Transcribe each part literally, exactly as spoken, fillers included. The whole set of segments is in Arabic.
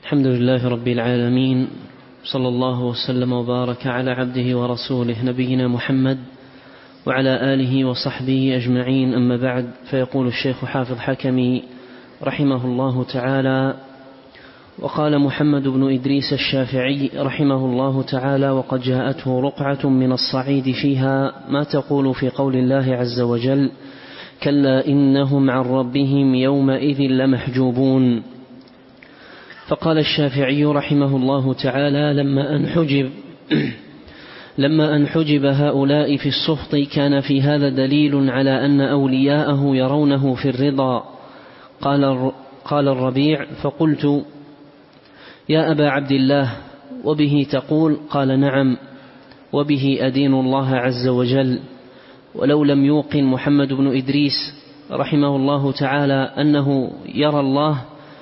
الحمد لله رب العالمين، صلى الله وسلم وبارك على عبده ورسوله نبينا محمد وعلى آله وصحبه أجمعين. أما بعد، فيقول الشيخ حافظ حكمي رحمه الله تعالى: وقال محمد بن إدريس الشافعي رحمه الله تعالى: وقد جاءته رقعة من الصعيد فيها ما تقول في قول الله عز وجل: كلا إنهم عن ربهم يومئذ لمحجوبون. فقال الشافعي رحمه الله تعالى: لما أنحجب لما أنحجب هؤلاء في السخط كان في هذا دليل على أن أولياءه يرونه في الرضا. قال قال الربيع: فقلت: يا أبا عبد الله، وبه تقول؟ قال: نعم، وبه أدين الله عز وجل. ولو لم يوقن محمد بن إدريس رحمه الله تعالى أنه يرى الله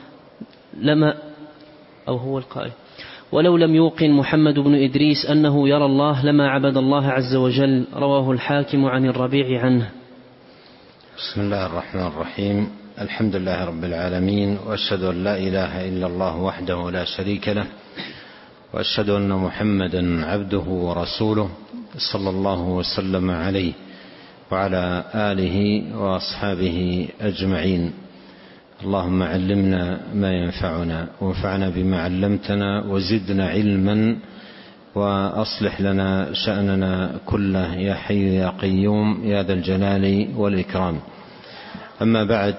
لما أو هو القائل ولو لم يوقن محمد بن إدريس أنه يرى الله لما عبد الله عز وجل. رواه الحاكم عن الربيع عنه. بسم الله الرحمن الرحيم. الحمد لله رب العالمين، وأشهد أن لا إله إلا الله وحده لا شريك له، وأشهد أن محمدا عبده ورسوله صلى الله وسلم عليه وعلى آله وأصحابه أجمعين. اللهم علمنا ما ينفعنا، وانفعنا بما علمتنا، وزدنا علما، وأصلح لنا شأننا كله، يا حي يا قيوم يا ذا الجلال والإكرام. أما بعد،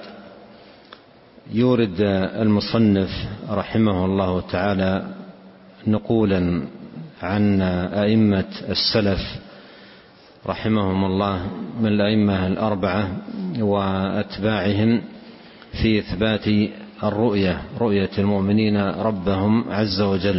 يورد المصنف رحمه الله تعالى نقولا عن أئمة السلف رحمهم الله من الأئمة الأربعة وأتباعهم في إثبات الرؤية، رؤية المؤمنين ربهم عز وجل.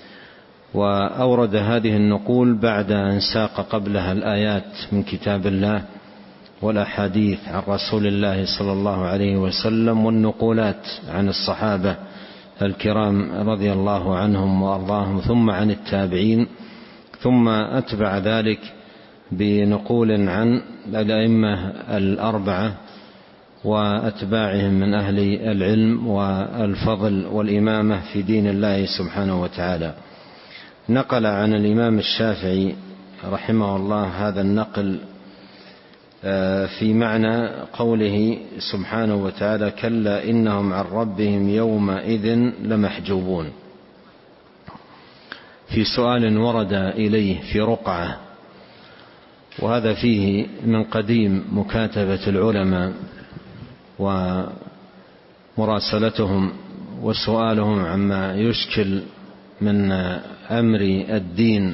وأورد هذه النقول بعد أن ساق قبلها الآيات من كتاب الله والأحاديث عن رسول الله صلى الله عليه وسلم، والنقولات عن الصحابة الكرام رضي الله عنهم وأرضاهم، ثم عن التابعين، ثم أتبع ذلك بنقول عن الأئمة الأربعة وأتباعهم من أهل العلم والفضل والإمامة في دين الله سبحانه وتعالى. نقل عن الإمام الشافعي رحمه الله هذا النقل في معنى قوله سبحانه وتعالى: كلا إنهم عن ربهم يومئذ لمحجوبون، في سؤال ورد إليه في رقعة، وهذا فيه من قديم مكاتبة العلماء ومراسلتهم وسؤالهم عما يشكل من أمر الدين.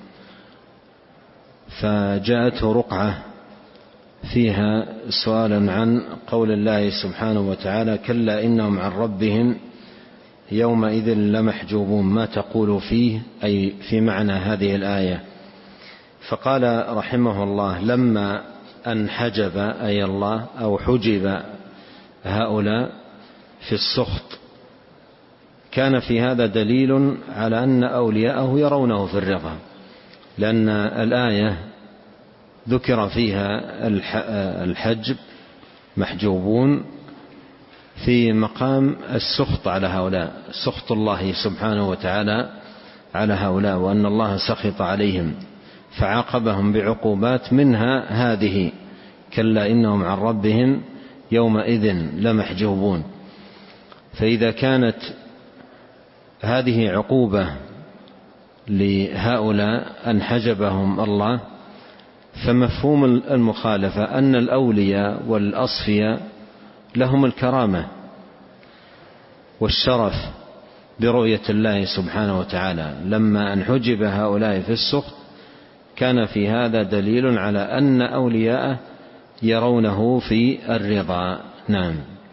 فجاءته رقعة فيها سؤال عن قول الله سبحانه وتعالى: كلا إنهم عن ربهم يومئذ لمحجوبون، ما تقول فيه؟ أي في معنى هذه الآية. فقال رحمه الله: لما أنحجب أي الله أو حجب هؤلاء في السخط كان في هذا دليل على أن أولياءه يرونه في الرضا، لأن الآية ذكر فيها الحجب محجوبون في مقام السخط على هؤلاء، سخط الله سبحانه وتعالى على هؤلاء، وأن الله سخط عليهم فعاقبهم بعقوبات منها هذه: كلا إنهم عن ربهم يومئذ لمحجوبون. فإذا كانت هذه عقوبة لهؤلاء أنحجبهم الله، فمفهوم المخالفة أن الأولياء والأصفياء لهم الكرامة والشرف برؤية الله سبحانه وتعالى. لما أنحجب هؤلاء في السخط كان في هذا دليل على أن أولياءه يرونه في الرضا. نعم.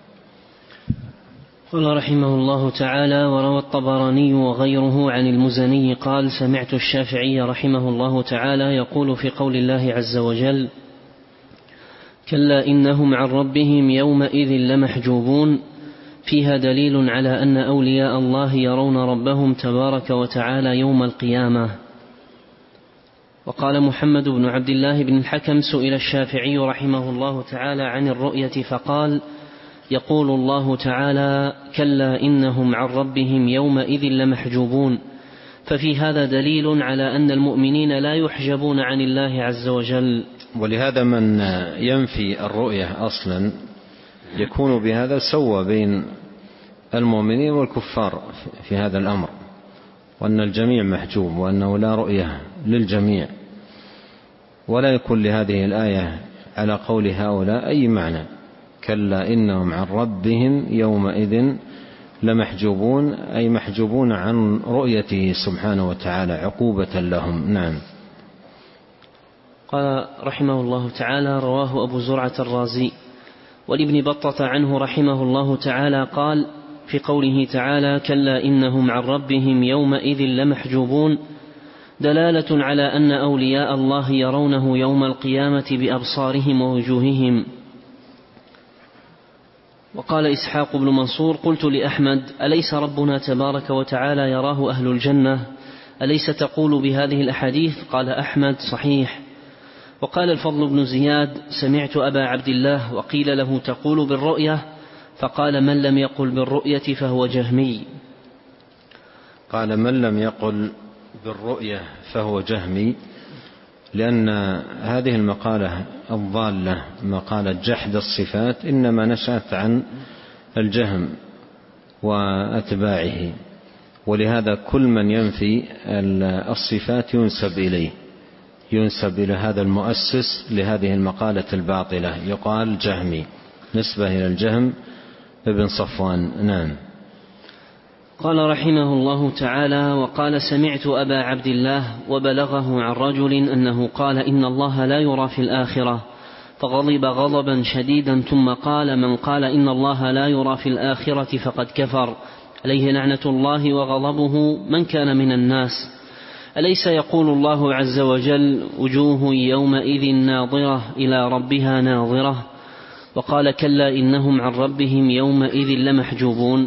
قال رحمه الله تعالى: وروى الطبراني وغيره عن المزني قال: سمعت الشافعي رحمه الله تعالى يقول في قول الله عز وجل: كلا إنهم عن ربهم يومئذ لمحجوبون، فيها دليل على أن أولياء الله يرون ربهم تبارك وتعالى يوم القيامة. وقال محمد بن عبد الله بن الحكم: سئل الشافعي رحمه الله تعالى عن الرؤية فقال: يقول الله تعالى: كلا إنهم عن ربهم يومئذ لمحجوبون، ففي هذا دليل على أن المؤمنين لا يحجبون عن الله عز وجل. ولهذا من ينفي الرؤية أصلا يكون بهذا سوى بين المؤمنين والكفار في هذا الأمر، وأن الجميع محجوب وأنه لا رؤية للجميع، ولا يكون لهذه الآية على قول هؤلاء أي معنى. كلا إنهم عن ربهم يومئذ لمحجوبون، أي محجوبون عن رؤيته سبحانه وتعالى عقوبة لهم. نعم. قال رحمه الله تعالى: رواه أبو زرعة الرازي. ولابن بطة عنه رحمه الله تعالى قال في قوله تعالى: كلا إنهم عن ربهم يومئذ لمحجوبون، دلالة على أن أولياء الله يرونه يوم القيامة بأبصارهم ووجوههم. وقال إسحاق بن منصور: قلت لأحمد: أليس ربنا تبارك وتعالى يراه أهل الجنة؟ أليس تقول بهذه الأحاديث؟ قال أحمد: صحيح. وقال الفضل بن زياد: سمعت أبا عبد الله وقيل له: تقول بالرؤية؟ فقال: من لم يقل بالرؤية فهو جهمي. قال: من لم يقل بالرؤية فهو جهمي، لأن هذه المقالة الضالة مقالة جحد الصفات إنما نشأت عن الجهم وأتباعه، ولهذا كل من ينفي الصفات ينسب إليه، ينسب إلى هذا المؤسس لهذه المقالة الباطلة، يقال جهمي، نسبة إلى الجهم ابن صفوان. نعم. قال رحمه الله تعالى: وقال: سمعت أبا عبد الله وبلغه عن رجل أنه قال: إن الله لا يرى في الآخرة، فغضب غضبا شديدا، ثم قال: من قال إن الله لا يرى في الآخرة فقد كفر، عليه لعنة الله وغضبه من كان من الناس. أليس يقول الله عز وجل: وجوه يومئذ ناظرة إلى ربها ناظرة؟ وقال: كلا إنهم عن ربهم يومئذ لمحجوبون.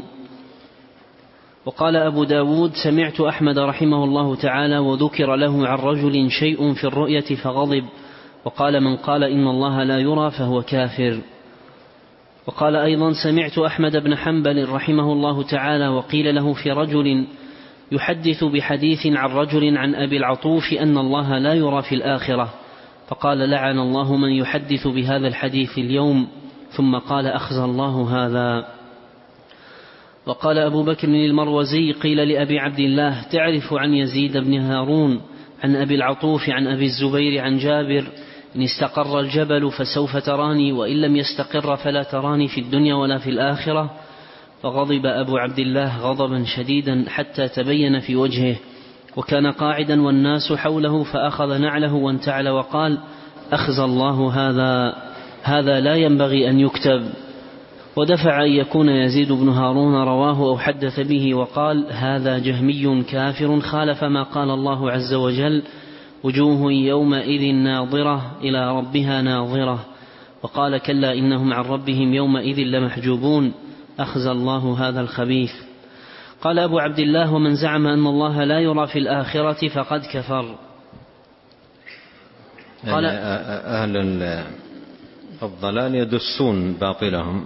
وقال أبو داود: سمعت أحمد رحمه الله تعالى وذكر له عن رجل شيء في الرؤية فغضب، وقال: من قال إن الله لا يرى فهو كافر. وقال أيضا: سمعت أحمد بن حنبل رحمه الله تعالى وقيل له في رجل يحدث بحديث عن رجل عن أبي العطوف أن الله لا يرى في الآخرة، فقال: لعن الله من يحدث بهذا الحديث اليوم، ثم قال: أخزى الله هذا. وقال أبو بكر المروزي: قيل لأبي عبد الله: تعرف عن يزيد بن هارون عن أبي العطوف عن أبي الزبير عن جابر: إن استقر الجبل فسوف تراني، وإن لم يستقر فلا تراني في الدنيا ولا في الآخرة. فغضب أبو عبد الله غضبا شديدا حتى تبين في وجهه، وكان قاعدا والناس حوله، فأخذ نعله وانتعل وقال: أخزى الله هذا، هذا لا ينبغي أن يكتب. ودفع أن يكون يزيد بن هارون رواه أو حدث به، وقال: هذا جهمي كافر خالف ما قال الله عز وجل: وجوه يومئذ ناظرة إلى ربها ناظرة. وقال: كلا إنهم عن ربهم يومئذ لمحجوبون، أخزى الله هذا الخبيث. قال أبو عبد الله: ومن زعم أن الله لا يرى في الآخرة فقد كفر. قال: أهل الضلال يدسون باطلهم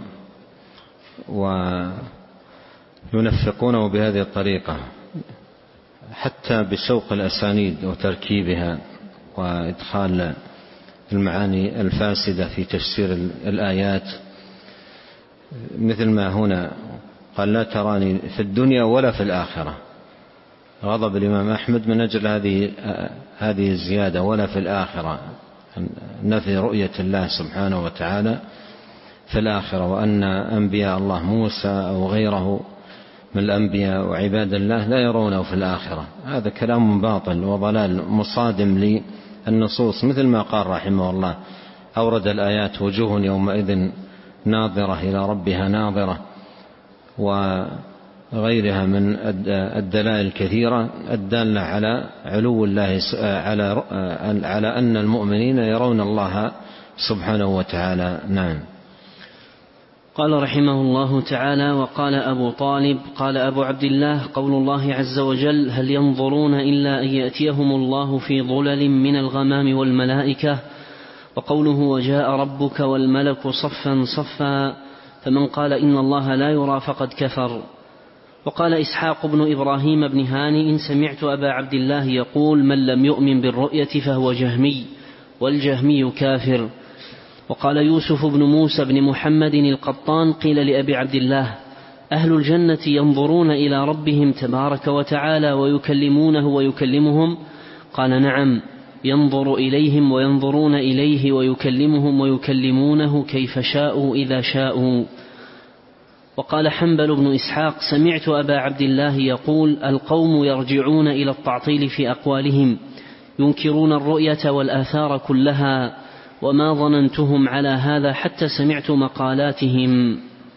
وينفقونه بهذه الطريقة، حتى بسوق الأسانيد وتركيبها وإدخال المعاني الفاسدة في تفسير الآيات، مثل ما هنا قال: لا تراني في الدنيا ولا في الآخرة. غضب الإمام أحمد من أجل هذه هذه الزيادة، ولا في الآخرة، نفي رؤية الله سبحانه وتعالى في الآخرة، وأن أنبياء الله موسى أو غيره من الأنبياء وعباد الله لا يرونه في الآخرة. هذا كلام باطل وضلال مصادم للنصوص، مثل ما قال رحمه الله: أورد الآيات: وجوه يومئذ ناظرة إلى ربها ناظرة، وغيرها من الدلائل الكثيرة الدالة على علو الله، على على أن المؤمنين يرون الله سبحانه وتعالى. نعم. قال رحمه الله تعالى: وقال أبو طالب: قال أبو عبد الله: قول الله عز وجل: هل ينظرون إلا أن يأتيهم الله في ظلل من الغمام والملائكة، وقوله: وجاء ربك والملك صفا صفا، فمن قال إن الله لا يرى فقد كفر. وقال إسحاق بن إبراهيم بن هانئ سمعت أبا عبد الله يقول من لم يؤمن بالرؤية فهو جهمي، والجهمي كافر. وقال يوسف بن موسى بن محمد القطان قيل لأبي عبد الله أهل الجنة ينظرون إلى ربهم تبارك وتعالى ويكلمونه ويكلمهم؟ قال نعم، ينظر إليهم وينظرون إليه ويكلمهم ويكلمونه كيف شاءوا إذا شاءوا. وقال حنبل بن إسحاق سمعت أبا عبد الله يقول القوم يرجعون إلى التعطيل في أقوالهم، ينكرون الرؤية والآثار كلها، وما ظننتهم على هذا حتى سمعت مقالاتهم.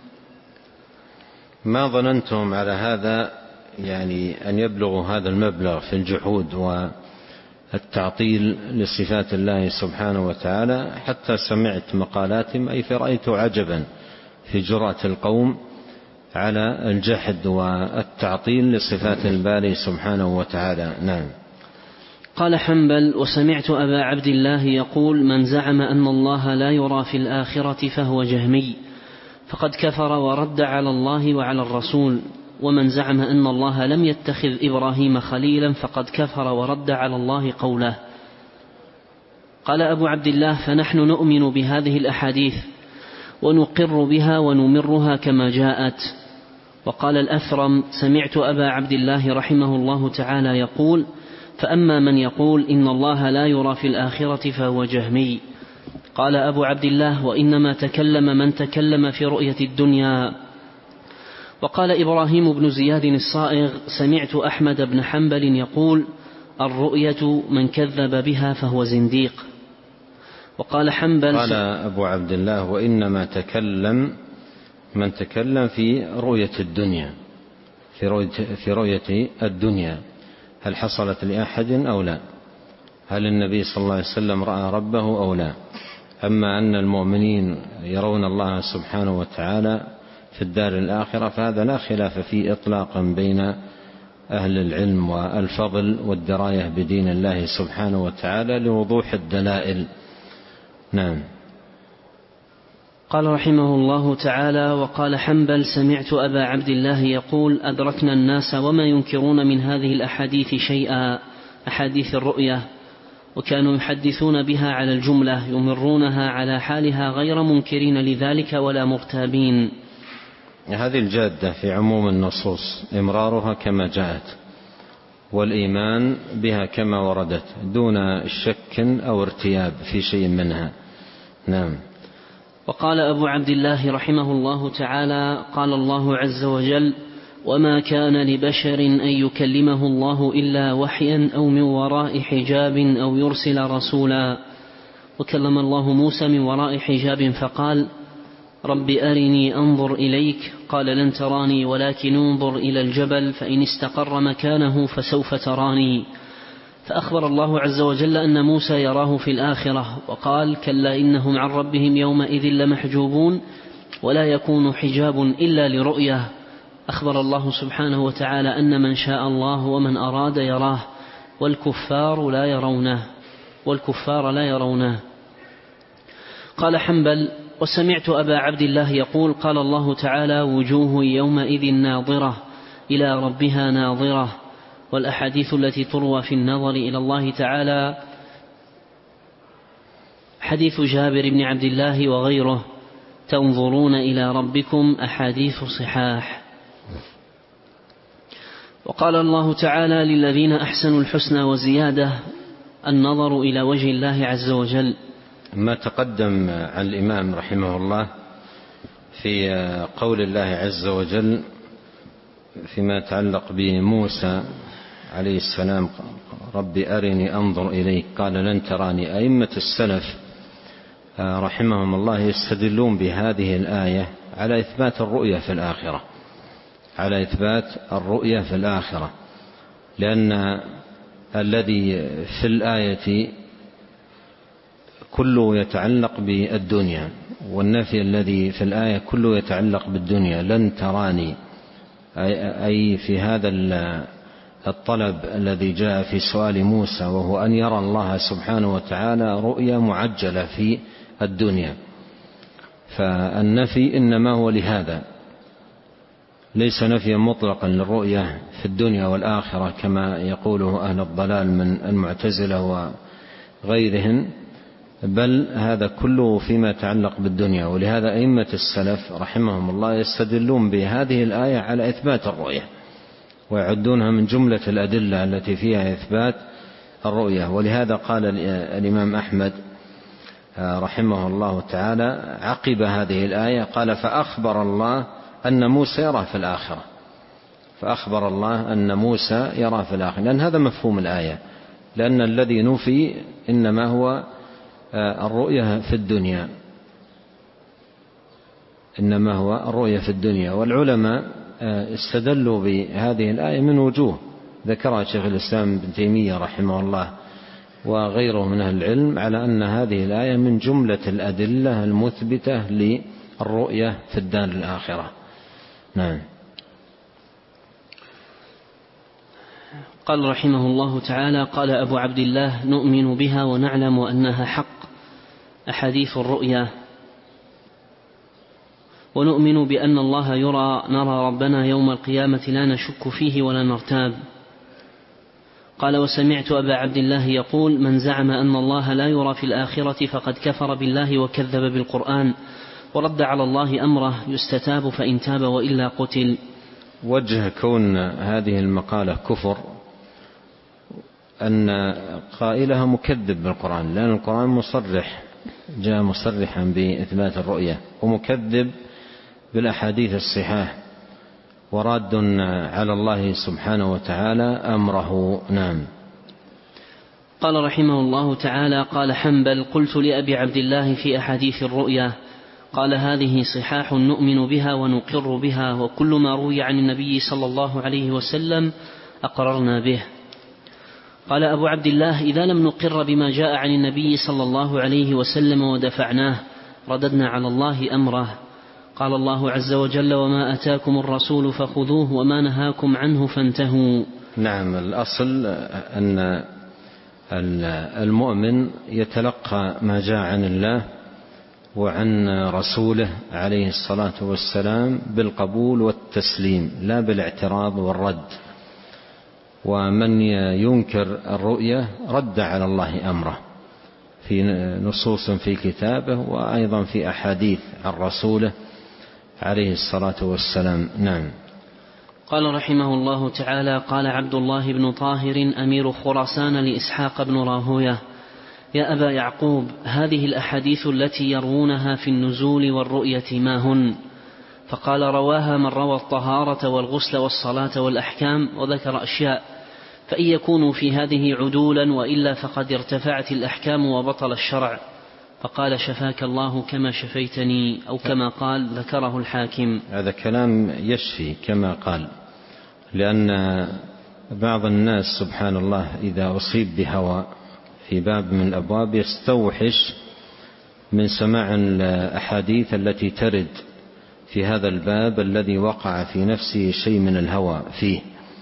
ما ظننتهم على هذا يعني أن يبلغوا هذا المبلغ في الجحود والتعطيل لصفات الله سبحانه وتعالى حتى سمعت مقالاتهم، أي فرأيت عجبا في جرأة القوم على الجحد والتعطيل لصفات الباري سبحانه وتعالى. نعم. قال حنبل وسمعت أبا عبد الله يقول من زعم أن الله لا يرى في الآخرة فهو جهمي، فقد كفر ورد على الله وعلى الرسول. ومن زعم أن الله لم يتخذ إبراهيم خليلا فقد كفر ورد على الله قوله. قال أبو عبد الله فنحن نؤمن بهذه الأحاديث ونقر بها ونمرها كما جاءت. وقال الأثرم سمعت أبا عبد الله رحمه الله تعالى يقول فأما من يقول إن الله لا يرى في الآخرة فهو جهمي. قال أبو عبد الله وإنما تكلم من تكلم في رؤية الدنيا. وقال إبراهيم بن زياد الصائغ سمعت أحمد بن حنبل يقول الرؤية من كذب بها فهو زنديق. وقال حنبل قال أبو عبد الله وإنما تكلم من تكلم في رؤية الدنيا، في رؤية, في رؤية الدنيا هل حصلت لأحد أو لا، هل النبي صلى الله عليه وسلم رأى ربه أو لا. أما أن المؤمنين يرون الله سبحانه وتعالى في الدار الآخرة فهذا لا خلاف فيه إطلاقا بين أهل العلم والفضل والدراية بدين الله سبحانه وتعالى لوضوح الدلائل. نعم. قال رحمه الله تعالى وقال حنبل سمعت أبا عبد الله يقول أدركنا الناس وما ينكرون من هذه الأحاديث شيئا، أحاديث الرؤية، وكانوا يحدثون بها على الجملة يمرونها على حالها غير منكرين لذلك ولا مرتابين. هذه الجادة في عموم النصوص إمرارها كما جاءت والإيمان بها كما وردت دون شك أو ارتياب في شيء منها. نعم. وقال أبو عبد الله رحمه الله تعالى قال الله عز وجل وما كان لبشر أن يكلمه الله إلا وحيا أو من وراء حجاب أو يرسل رسولا. وكلم الله موسى من وراء حجاب فقال رب أرني أنظر إليك قال لن تراني ولكن انظر إلى الجبل فإن استقر مكانه فسوف تراني. فأخبر الله عز وجل أن موسى يراه في الآخرة وقال كلا إنهم عن ربهم يومئذ لمحجوبون ولا يكون حجاب إلا لرؤية. أخبر الله سبحانه وتعالى أن من شاء الله ومن أراد يراه والكفار لا يرونه والكفار لا يرونه. قال حنبل وسمعت أبا عبد الله يقول قال الله تعالى وجوه يومئذ ناظرة إلى ربها ناظرة. والأحاديث التي تروى في النظر إلى الله تعالى حديث جابر بن عبد الله وغيره تنظرون إلى ربكم أحاديث صحاح. وقال الله تعالى للذين أحسنوا الحسنى وزيادة النظر إلى وجه الله عز وجل. ما تقدم عن الإمام رحمه الله في قول الله عز وجل فيما يتعلق بموسى عليه السلام رب أرني أنظر إليك قال لن تراني. أئمة السلف رحمهم الله يستدلون بهذه الآية على إثبات الرؤية في الآخرة على إثبات الرؤية في الآخرة لأن الذي في الآية كله يتعلق بالدنيا والنفي الذي في الآية كله يتعلق بالدنيا لن تراني أي في هذا الطلب الذي جاء في سؤال موسى وهو أن يرى الله سبحانه وتعالى رؤيا معجلة في الدنيا. فالنفي إنما هو لهذا، ليس نفيا مطلقا للرؤية في الدنيا والآخرة كما يقوله أهل الضلال من المعتزلة وغيرهم، بل هذا كله فيما يتعلق بالدنيا. ولهذا أئمة السلف رحمهم الله يستدلون بهذه الآية على إثبات الرؤية ويعدونها من جملة الأدلة التي فيها إثبات الرؤية. ولهذا قال الإمام أحمد رحمه الله تعالى عقب هذه الآية قال فأخبر الله أن موسى يرى في الآخرة، فأخبر الله أن موسى يرى في الآخرة، لأن هذا مفهوم الآية، لأن الذي نفي إنما هو الرؤية في الدنيا، إنما هو الرؤية في الدنيا. والعلماء استدلوا بهذه الآية من وجوه ذكرها شيخ الإسلام ابن تيمية رحمه الله وغيره من أهل العلم على أن هذه الآية من جملة الأدلة المثبتة للرؤية في الدار الآخرة. نعم. قال رحمه الله تعالى: قال أبو عبد الله: نؤمن بها ونعلم أنها حق، أحاديث الرؤيا، ونؤمن بأن الله يرى نرى ربنا يوم القيامة لا نشك فيه ولا نرتاب. قال: وسمعت أبا عبد الله يقول: من زعم أن الله لا يرى في الآخرة فقد كفر بالله وكذب بالقرآن ورد على الله أمره، يستتاب فإن تاب وإلا قتل. وجه كون هذه المقالة كفر أن قائلها مكذب بالقرآن، لأن القرآن مصرح جاء مصرحا بإثبات الرؤية، ومكذب بالأحاديث الصحاح، وراد على الله سبحانه وتعالى أمره. نعم. قال رحمه الله تعالى: قال حنبل: قلت لأبي عبد الله في أحاديث الرؤيا، قال: هذه صحاح نؤمن بها ونقر بها، وكل ما روي عن النبي صلى الله عليه وسلم أقررنا به. قال أبو عبد الله: إذا لم نقر بما جاء عن النبي صلى الله عليه وسلم ودفعناه رددنا على الله أمره. قال الله عز وجل: وما أتاكم الرسول فخذوه وما نهاكم عنه فانتهوا. نعم. الأصل أن المؤمن يتلقى ما جاء عن الله وعن رسوله عليه الصلاة والسلام بالقبول والتسليم لا بالاعتراض والرد. ومن ينكر الرؤية رد على الله أمره في نصوص في كتابه وأيضا في أحاديث عن رسوله عليه الصلاة والسلام. نعم. قال رحمه الله تعالى: قال عبد الله بن طاهر أمير خراسان لإسحاق بن راهويه: يا أبا يعقوب، هذه الأحاديث التي يروونها في النزول والرؤية ما هن؟ فقال: رواها من روى الطهارة والغسل والصلاة والأحكام، وذكر أشياء، فإن يكونوا في هذه عدولا وإلا فقد ارتفعت الأحكام وبطل الشرع. فقال: شفاك الله كما شفيتني، أو كما قال، ذكره الحاكم. هذا كلام يشفي كما قال، لأن بعض الناس سبحان الله إذا أصيب بهوى في باب من الأبواب يستوحش من سماع الأحاديث التي ترد في هذا الباب الذي وقع في نفسه شيء من الهوى فيه،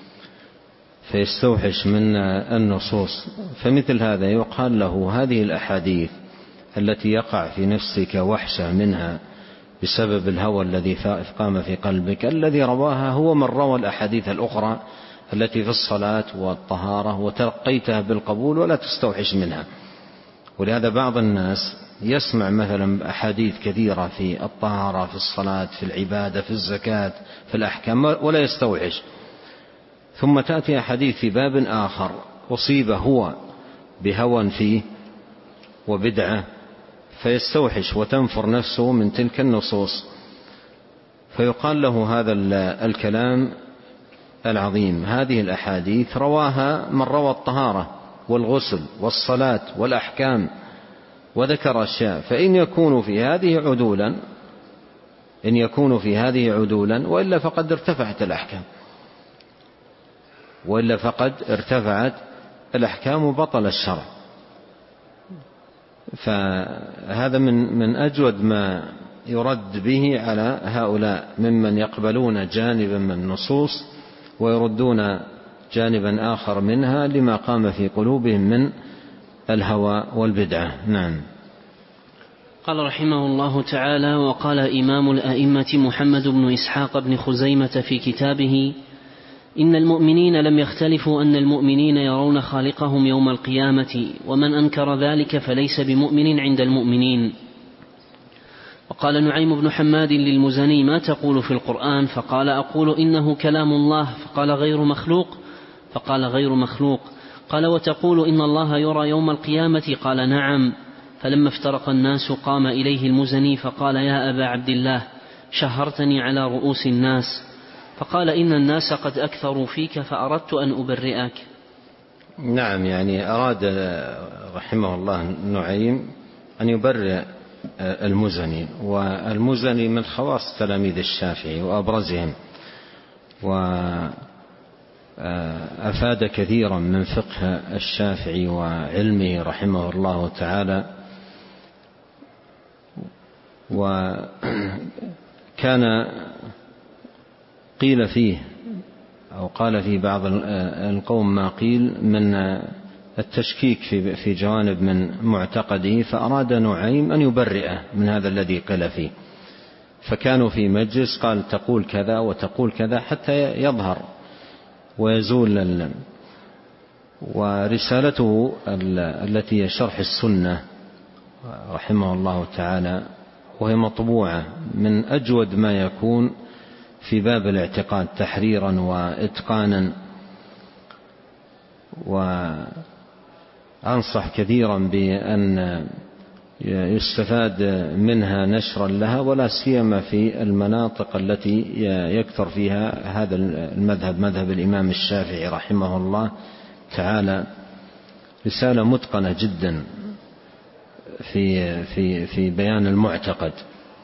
فيستوحش من النصوص. فمثل هذا يقال له: هذه الأحاديث التي يقع في نفسك وحشة منها بسبب الهوى الذي قام في قلبك، الذي رواها هو من روى الأحاديث الأخرى التي في الصلاة والطهارة وتلقيتها بالقبول ولا تستوحش منها. ولهذا بعض الناس يسمع مثلا أحاديث كثيرة في الطهارة، في الصلاة، في العبادة، في الزكاة، في الأحكام، ولا يستوحش، ثم تأتي أحاديث في باب آخر أصيب هو بهوى فيه وبدعة فيستوحش وتنفر نفسه من تلك النصوص، فيقال له هذا الكلام العظيم: هذه الأحاديث رواها من روى الطهارة والغسل والصلاة والأحكام، وذكر أشياء، فإن يكون في هذه عدولا إن يكون في هذه عدولا وإلا فقد ارتفعت الأحكام وإلا فقد ارتفعت الأحكام وبطل الشرع. فهذا من من أجود ما يرد به على هؤلاء ممن يقبلون جانبا من النصوص ويردون جانبا آخر منها لما قام في قلوبهم من الهوى والبدعة. نعم. قال رحمه الله تعالى: وقال إمام الأئمة محمد بن إسحاق بن خزيمة في كتابه: إن المؤمنين لم يختلفوا أن المؤمنين يرون خالقهم يوم القيامة، ومن أنكر ذلك فليس بمؤمن عند المؤمنين. وقال نعيم بن حماد للمزني: ما تقول في القرآن؟ فقال: أقول إنه كلام الله. فقال: غير مخلوق؟ فقال: غير مخلوق. قال: وتقول إن الله يرى يوم القيامة؟ قال: نعم. فلما افترق الناس قام إليه المزني فقال: يا أبا عبد الله، شهرتني على رؤوس الناس. فقال: إن الناس قد أكثروا فيك فأردت أن أبرئك. نعم، يعني أراد رحمه الله نعيم أن يبرئ المزني، والمزني من خواص تلاميذ الشافعي وأبرزهم، وأفاد كثيرا من فقه الشافعي وعلمه رحمه الله تعالى. وكان قيل فيه أو قال في بعض القوم ما قيل من التشكيك في جوانب من معتقده، فأراد نعيم أن يبرئه من هذا الذي قيل فيه، فكانوا في مجلس قال: تقول كذا وتقول كذا، حتى يظهر ويزول. ورسالته التي هي شرح السنة رحمه الله تعالى، وهي مطبوعة، من أجود ما يكون في باب الاعتقاد تحريرا وإتقانا، وأنصح كثيرا بأن يستفاد منها نشرا لها، ولا سيما في المناطق التي يكثر فيها هذا المذهب، مذهب الإمام الشافعي رحمه الله تعالى. رسالة متقنة جدا في في في بيان المعتقد.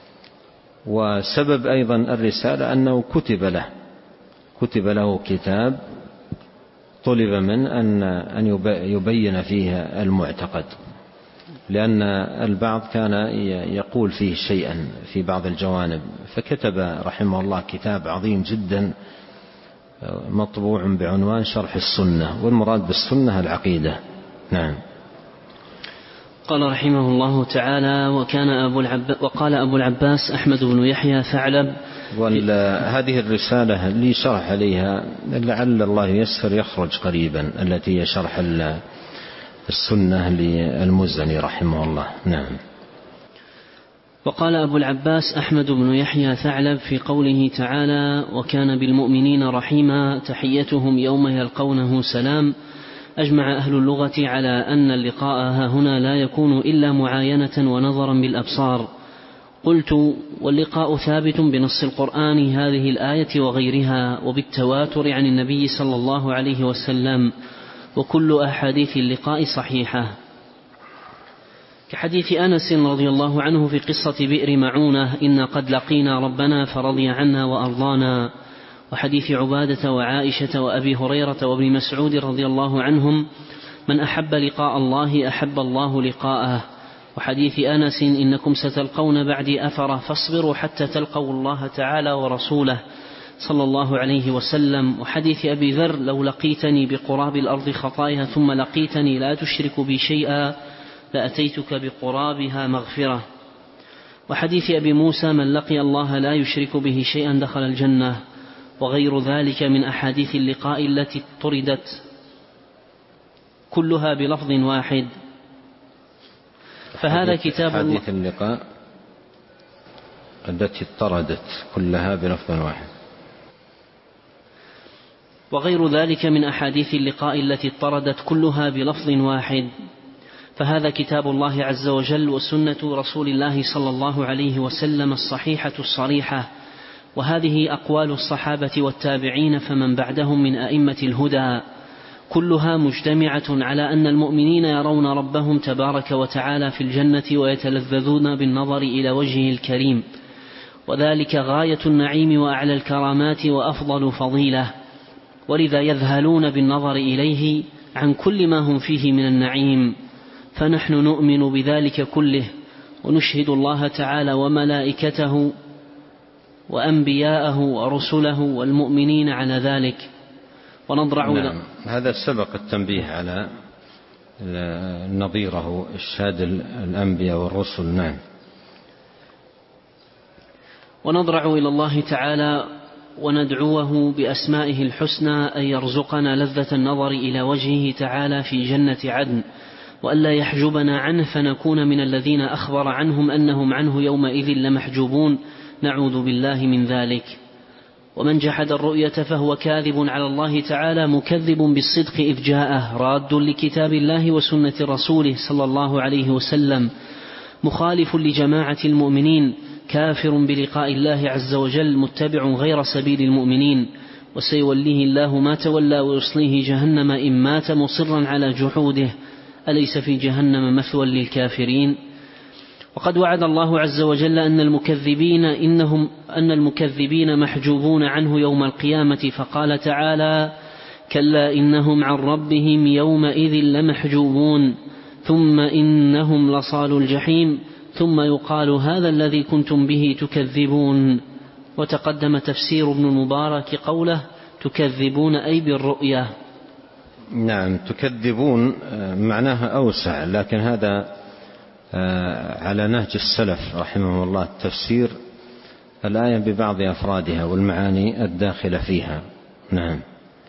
وسبب أيضا الرسالة أنه كتب له كتب له كتاب طلب من أن أن يبين فيه المعتقد، لأن البعض كان يقول فيه شيئا في بعض الجوانب، فكتب رحمه الله كتاب عظيم جدا مطبوع بعنوان شرح السنة، والمراد بالسنة العقيدة. نعم. قال رحمه الله تعالى: وكان أبو العب... وقال أبو العباس أحمد بن يحيى ثعلب. وهذه الرسالة لي شرح عليها، لعل الله يسر يخرج قريبا، التي هي شرح السنة للمزني رحمه الله. نعم. وقال أبو العباس أحمد بن يحيى ثعلب في قوله تعالى: وكان بالمؤمنين رحيما تحيتهم يوم يلقونه سلام. أجمع أهل اللغة على أن اللقاء هنا لا يكون إلا معاينة ونظرا بالأبصار. قلت: واللقاء ثابت بنص القرآن هذه الآية وغيرها، وبالتواتر عن النبي صلى الله عليه وسلم، وكل أحاديث اللقاء صحيحة، كحديث أنس رضي الله عنه في قصة بئر معونة: إنا قد لقينا ربنا فرضي عنا وأرضانا. وحديث عبادة وعائشة وأبي هريرة وابن مسعود رضي الله عنهم: من أحب لقاء الله أحب الله لقاءه. وحديث أنس: إنكم ستلقون بعدي أثرة فاصبروا حتى تلقوا الله تعالى ورسوله صلى الله عليه وسلم. وحديث أبي ذر: لو لقيتني بقراب الأرض خطايا ثم لقيتني لا تشرك بي شيئا لأتيتك بقرابها مغفرة. وحديث أبي موسى: من لقي الله لا يشرك به شيئا دخل الجنة. وغير ذلك من أحاديث اللقاء التي اضطردت كلها بلفظ واحد. فهذا كتاب أحاديث اللقاء التي اضطردت كلها بلفظ واحد. وغير ذلك من أحاديث اللقاء التي اضطردت كلها بلفظ واحد. فهذا كتاب الله عز وجل وسنة رسول الله صلى الله عليه وسلم الصحيحة الصريحة، وهذه أقوال الصحابة والتابعين فمن بعدهم من أئمة الهدى، كلها مجتمعة على أن المؤمنين يرون ربهم تبارك وتعالى في الجنة ويتلذذون بالنظر إلى وجهه الكريم، وذلك غاية النعيم وأعلى الكرامات وأفضل فضيلة، ولذا يذهلون بالنظر إليه عن كل ما هم فيه من النعيم. فنحن نؤمن بذلك كله، ونشهد الله تعالى وملائكته وأنبياءه ورسله والمؤمنين على ذلك، ونضرع نعم. هذا سبق التنبيه على نظيره الشهادة الأنبياء والرسل. نعم. ونضرع إلى الله تعالى وندعوه بأسمائه الحسنى أن يرزقنا لذة النظر إلى وجهه تعالى في جنة عدن، وألا يحجبنا عنه فنكون من الذين أخبر عنهم أنهم عنه يومئذ لمحجوبون، نعوذ بالله من ذلك. ومن جحد الرؤية فهو كاذب على الله تعالى مكذب بالصدق إذ جاءه، راد لكتاب الله وسنة رسوله صلى الله عليه وسلم، مخالف لجماعة المؤمنين، كافر بلقاء الله عز وجل، متبع غير سبيل المؤمنين، وسيوليه الله ما تولى ويصليه جهنم إن مات مصرا على جحوده، أليس في جهنم مثوى للكافرين؟ وقد وعد الله عز وجل أن المكذبين إنهم أن المكذبين محجوبون عنه يوم القيامة، فقال تعالى: كلا إنهم عن ربهم يومئذ لمحجوبون ثم إنهم لصالوا الجحيم ثم يقال هذا الذي كنتم به تكذبون. وتقدم تفسير ابن المبارك قوله: تكذبون أي بالرؤيا. نعم، تكذبون معناها أوسع، لكن هذا على نهج السلف رحمه الله التفسير الآية ببعض أفرادها والمعاني الداخلة فيها. نعم.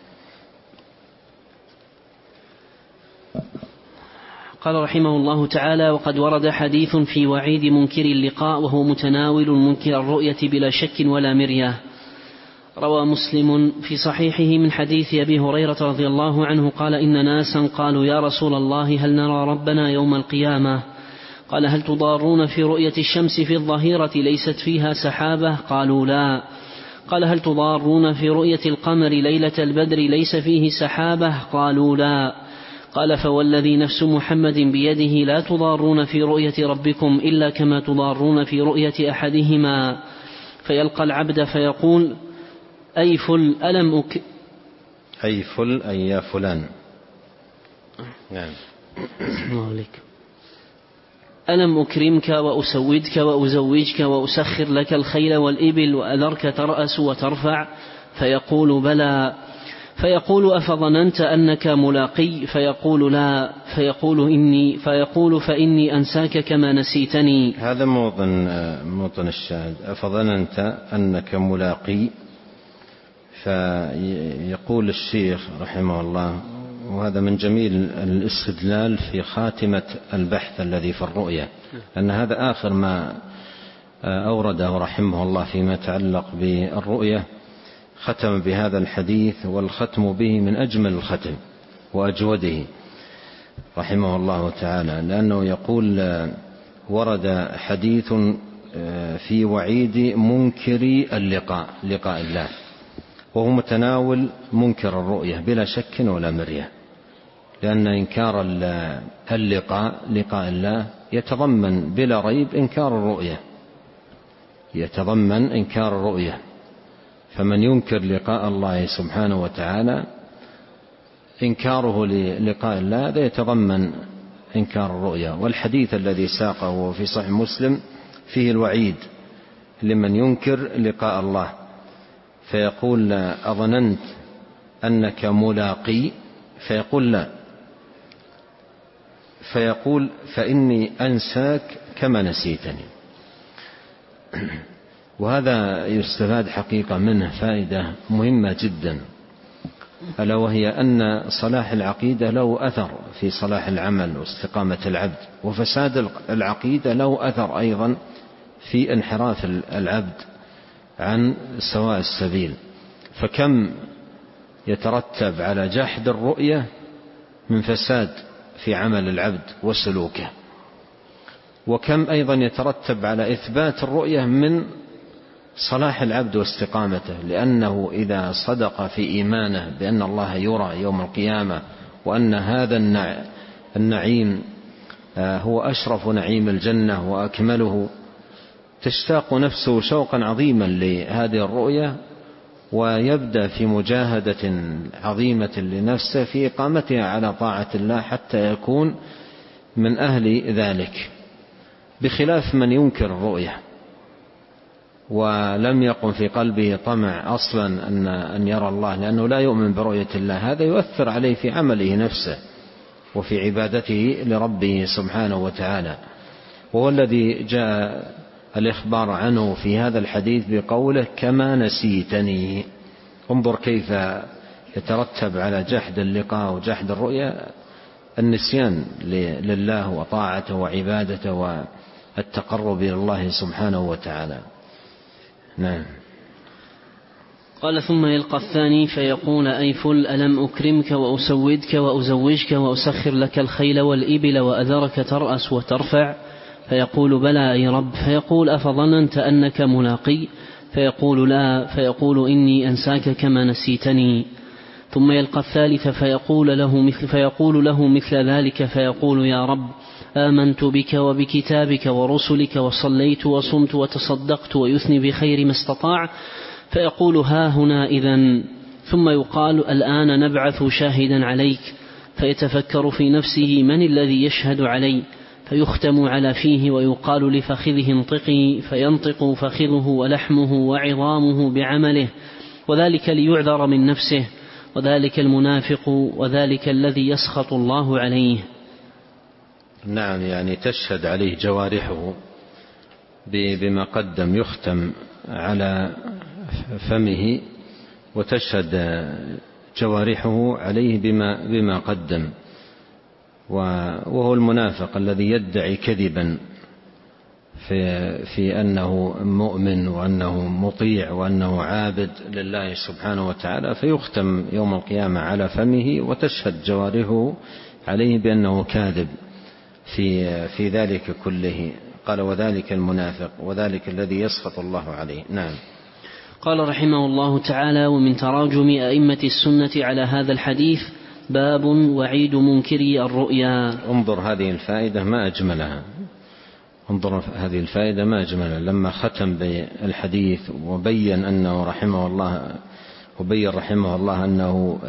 قال رحمه الله تعالى: وقد ورد حديث في وعيد منكر اللقاء، وهو متناول منكر الرؤية بلا شك ولا مرية. روى مسلم في صحيحه من حديث أبي هريرة رضي الله عنه قال: إن ناسا قالوا يا رسول الله هل نرى ربنا يوم القيامة؟ قال: هل تضارون في رؤية الشمس في الظهيرة ليست فيها سحابة؟ قالوا لا. قال: هل تضارون في رؤية القمر ليلة البدر ليس فيه سحابة؟ قالوا لا. قال: فوالذي نفس محمد بيده لا تضارون في رؤية ربكم إلا كما تضارون في رؤية أحدهما، فيلقى العبد فيقول: أي فل ألم أك أي فل أي يا فلان. نعم. ألم أكرمك وأسودك وأزوجك وأسخر لك الخيل والإبل وأذرك ترأس وترفع؟ فيقول: بلى. فيقول: أفظننت أنك ملاقي؟ فيقول: لا. فيقول إني فيقول فإني أنساك كما نسيتني. هذا موطن موطن الشاهد، أفظننت أنك ملاقي. فيقول الشيخ رحمه الله، وهذا من جميل الاستدلال في خاتمة البحث الذي في الرؤية، أن هذا آخر ما أورده رحمه الله فيما يتعلق بالرؤية، ختم بهذا الحديث، والختم به من أجمل الختم وأجوده رحمه الله تعالى، لأنه يقول: ورد حديث في وعيد منكر اللقاء لقاء الله، وهو متناول منكر الرؤية بلا شك ولا مرية، لأن إنكار اللقاء لقاء الله يتضمن بلا ريب إنكار الرؤية، يتضمن إنكار الرؤية. فمن ينكر لقاء الله سبحانه وتعالى إنكاره للقاء الله هذا يتضمن إنكار الرؤية. والحديث الذي ساقه في صحيح مسلم فيه الوعيد لمن ينكر لقاء الله، فيقول: أظننت أنك ملاقي؟ فيقول: لا. فيقول: فإني أنساك كما نسيتني. وهذا يستفاد حقيقة منه فائدة مهمة جدا، ألا وهي أن صلاح العقيدة له أثر في صلاح العمل واستقامة العبد، وفساد العقيدة له أثر أيضا في انحراف العبد عن سواء السبيل. فكم يترتب على جحد الرؤية من فساد في عمل العبد وسلوكه، وكم أيضا يترتب على إثبات الرؤية من صلاح العبد واستقامته، لأنه إذا صدق في إيمانه بأن الله يرى يوم القيامة وأن هذا النعيم هو أشرف نعيم الجنة وأكمله، تشتاق نفسه شوقا عظيما لهذه الرؤية، ويبدأ في مجاهدة عظيمة لنفسه في إقامتها على طاعة الله حتى يكون من أهل ذلك، بخلاف من ينكر الرؤية ولم يقم في قلبه طمع أصلا أن أن يرى الله، لأنه لا يؤمن برؤية الله. هذا يؤثر عليه في عمله نفسه وفي عبادته لربه سبحانه وتعالى. وهو الذي جاء الإخبار عنه في هذا الحديث بقوله كما نسيتني. انظر كيف يترتب على جحد اللقاء وجحد الرؤيا النسيان لله وطاعته وعبادته والتقرب إلى الله سبحانه وتعالى. نعم. قال ثم يلقى الثاني فيقول أي فل ألم أكرمك وأسودك وأزوجك وأسخر لك الخيل والإبل وأذرك ترأس وترفع؟ فيقول بلى أي رب. فيقول أفظننت أنك ملاقي؟ فيقول لا. فيقول إني أنساك كما نسيتني. ثم يلقى الثالث فيقول له مثل, فيقول له مثل ذلك فيقول يا رب آمنت بك وبكتابك ورسلك وصليت وصمت وتصدقت ويثني بخير ما استطاع. فيقول ها هنا إذن. ثم يقال الآن نبعث شاهدا عليك. فيتفكر في نفسه من الذي يشهد علي؟ فيختم على فيه ويقال لفخذه انطقي فينطق فخذه ولحمه وعظامه بعمله، وذلك ليعذر من نفسه، وذلك المنافق وذلك الذي يسخط الله عليه. نعم، يعني تشهد عليه جوارحه بما قدم، يختم على فمه وتشهد جوارحه عليه بما, بما قدم. وهو المنافق الذي يدعي كذبا في, في أنه مؤمن وأنه مطيع وأنه عابد لله سبحانه وتعالى، فيختم يوم القيامة على فمه وتشهد جوارحه عليه بأنه كاذب في, في ذلك كله. قال وذلك المنافق وذلك الذي يسخط الله عليه. نعم. قال رحمه الله تعالى: ومن تراجم أئمة السنة على هذا الحديث باب وعيد منكري الرؤيا. انظر هذه الفائدة ما أجملها، انظر هذه الفائدة ما أجملها لما ختم بالحديث وبين أنه رحمه الله وبين رحمه الله أنه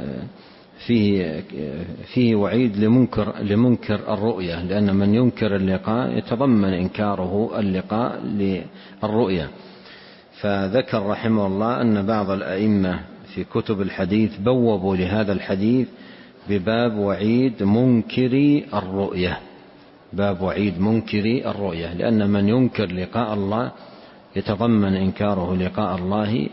فيه فيه وعيد لمنكر لمنكر الرؤيا، لأن من ينكر اللقاء يتضمن إنكاره اللقاء للرؤيا. فذكر رحمه الله أن بعض الأئمة في كتب الحديث بوبوا لهذا الحديث بباب وعيد منكري الرؤيا، باب وعيد منكري الرؤيا، لأن من ينكر لقاء الله يتضمن إنكاره لقاء الله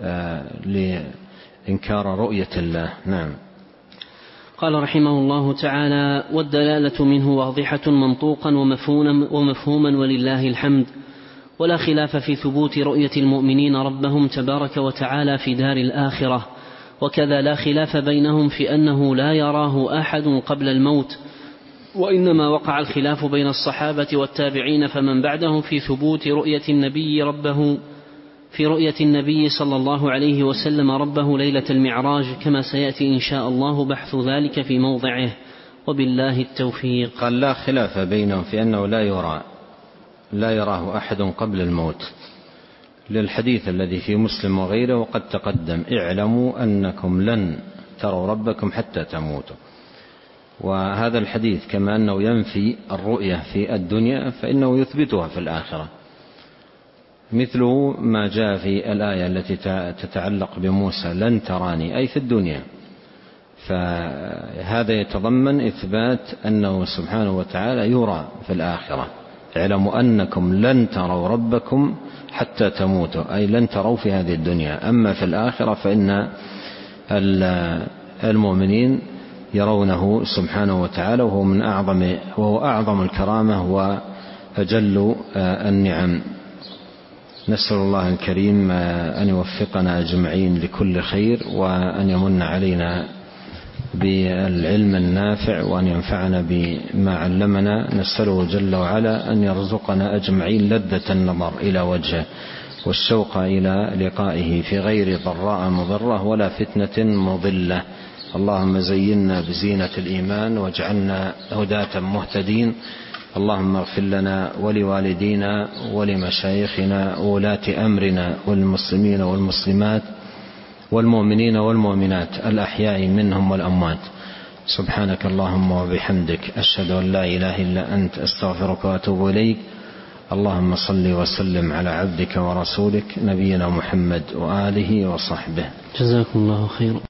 لإنكار رؤية الله. نعم. قال رحمه الله تعالى: والدلالة منه واضحة منطوقا ومفهوما ولله الحمد، ولا خلاف في ثبوت رؤية المؤمنين ربهم تبارك وتعالى في دار الآخرة، وكذا لا خلاف بينهم في أنه لا يراه أحد قبل الموت، وإنما وقع الخلاف بين الصحابة والتابعين فمن بعدهم في ثبوت رؤية النبي ربه في رؤية النبي صلى الله عليه وسلم ربه ليلة المعراج، كما سيأتي إن شاء الله بحث ذلك في موضعه، وبالله التوفيق. قال لا خلاف بينهم في أنه لا يرى لا يراه أحد قبل الموت، للحديث الذي في مسلم وغيره وقد تقدم: اعلموا أنكم لن تروا ربكم حتى تموتوا. وهذا الحديث كما أنه ينفي الرؤية في الدنيا فإنه يثبتها في الآخرة، مثله ما جاء في الآية التي تتعلق بموسى: لن تراني، أي في الدنيا. فهذا يتضمن إثبات أنه سبحانه وتعالى يرى في الآخرة. اعلموا أنكم لن تروا ربكم حتى تموتوا، أي لن تروا في هذه الدنيا. أما في الآخرة فإن المؤمنين يرونه سبحانه وتعالى، وهو من أعظم وهو أعظم الكرامة وأجل النعم. نسأل الله الكريم أن يوفقنا أجمعين لكل خير، وأن يمن علينا بالعلم النافع، وأن ينفعنا بما علمنا. نسأله جل وعلا أن يرزقنا أجمعين لذة النظر إلى وجهه والشوق إلى لقائه في غير ضراء مضرة ولا فتنة مضلة. اللهم زينا بزينة الإيمان واجعلنا هداة مهتدين. اللهم اغفر لنا ولوالدينا ولمشايخنا وولاة أمرنا والمسلمين والمسلمات والمؤمنين والمؤمنات الأحياء منهم والأموات. سبحانك اللهم وبحمدك، أشهد أن لا إله إلا أنت، أستغفرك وأتوب إليك. اللهم صل وسلم على عبدك ورسولك نبينا محمد وآله وصحبه. جزاكم الله خيرا.